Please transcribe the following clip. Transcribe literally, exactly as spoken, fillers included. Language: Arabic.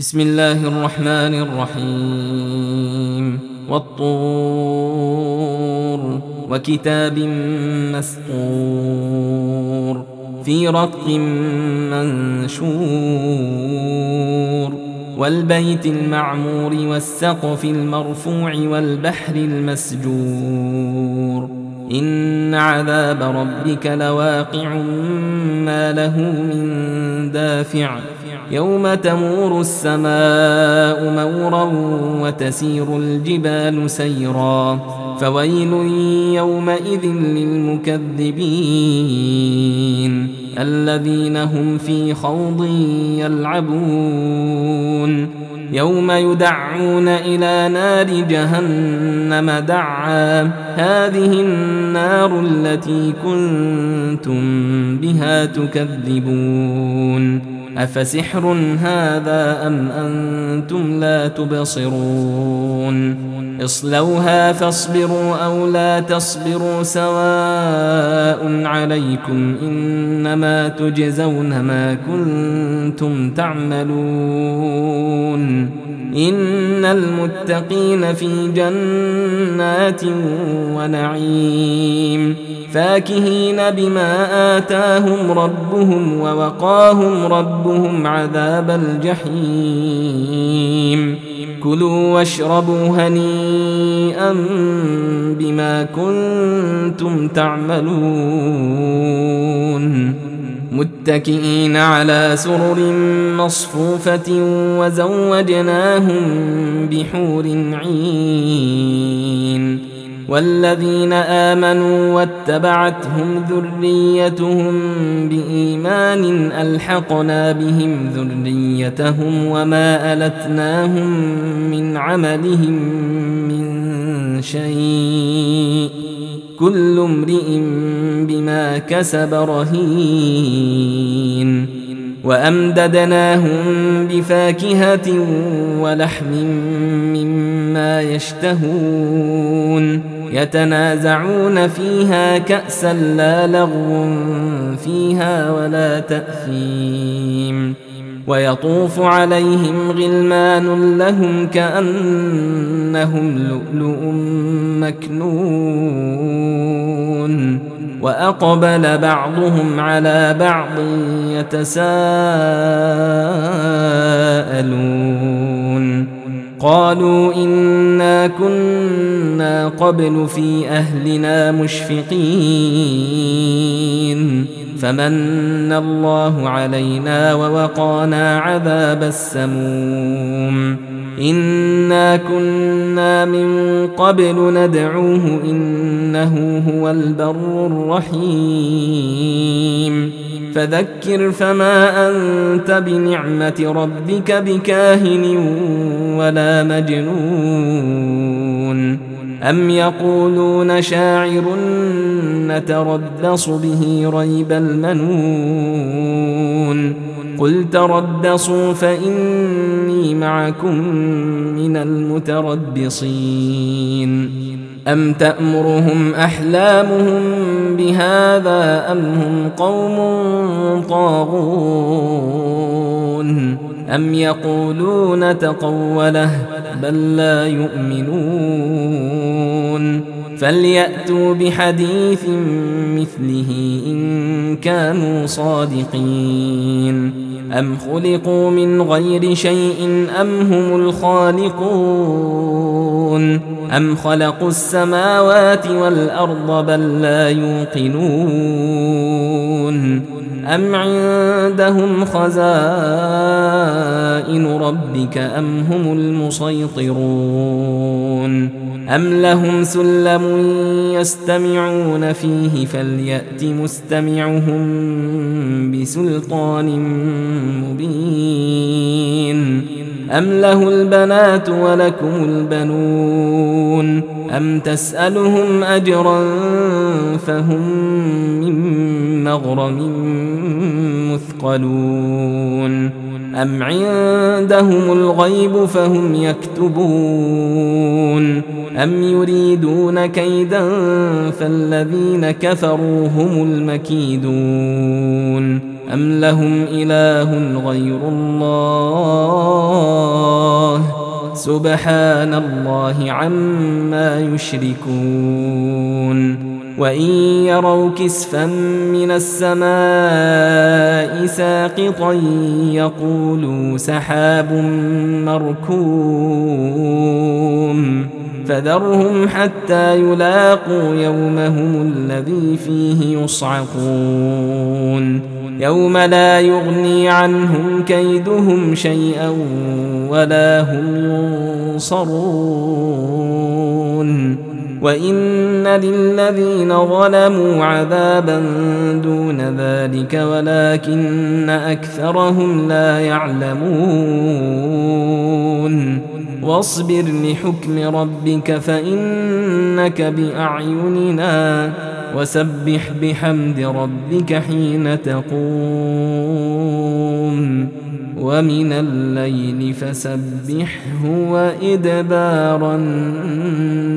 بسم الله الرحمن الرحيم والطور وكتاب مسطور في رق منشور والبيت المعمور والسقف المرفوع والبحر المسجور إن عذاب ربك لواقع ما له من دافع يوم تمور السماء مورا وتسير الجبال سيرا فويل يومئذ للمكذبين الذين هم في خوض يلعبون يوم يدعون إلى نار جهنم دعا هذه النار التي كنتم بها تكذبون أفسحر هذا أم أنتم لا تبصرون اصلوها فاصبروا أو لا تصبروا سواء عليكم إنما تجزون ما كنتم تعملون إن المتقين في جنات ونعيم فاكهين بما آتاهم ربهم ووقاهم ربهم عذاب الجحيم كلوا واشربوا هنيئا بما كنتم تعملون متكئين على سرر مصفوفة وزوجناهم بحور عين والذين آمنوا واتبعتهم ذريتهم بإيمان ألحقنا بهم ذريتهم وما ألتناهم من عملهم من شيء كل امرئ بما كسب رهين وأمددناهم بفاكهة ولحم مما يشتهون يتنازعون فيها كأسا لا لغو فيها ولا تأثيم ويطوف عليهم غلمان لهم كأنهم لؤلؤ مكنون وأقبل بعضهم على بعض يتساءلون قالوا إنا كنا قبل في أهلنا مشفقين فمن الله علينا ووقانا عذاب السموم إنا كنا من قبل ندعوه إنه هو البر الرحيم فذكر فما أنت بنعمة ربك بكاهن ولا مجنون أم يقولون شاعر نتربص به ريب المنون قل تربصوا فإني معكم من المتربصين أم تأمرهم أحلامهم بهذا أم هم قوم طاغون أم يقولون تقوله بل لا يؤمنون فليأتوا بحديث مثله إن كانوا صادقين أم خلقوا من غير شيء أم هم الخالقون أم خلقوا السماوات والأرض بل لا يوقنون أم عندهم خزائن ربك أم هم المسيطرون أم لهم سلم يستمعون فيه فليأت مستمعهم بسلطان مبين أم له البنات ولكم البنون أم تسألهم أجرا فهم من مغرم مثقلون أم عندهم الغيب فهم يكتبون أم يريدون كيدا فالذين كفروا هم المكيدون أم لهم إله غير الله سبحان الله عما يشركون وإن يروا كسفا من السماء ساقطا يقولوا سحاب مركوم فذرهم حتى يلاقوا يومهم الذي فيه يصعقون يوم لا يغني عنهم كيدهم شيئا ولا هم ينصرون وإن للذين ظلموا عذابا دون ذلك ولكن أكثرهم لا يعلمون واصبر لحكم ربك فإنك بأعيننا وسبح بحمد ربك حين تقوم ومن الليل فسبحه وإدبار النجوم.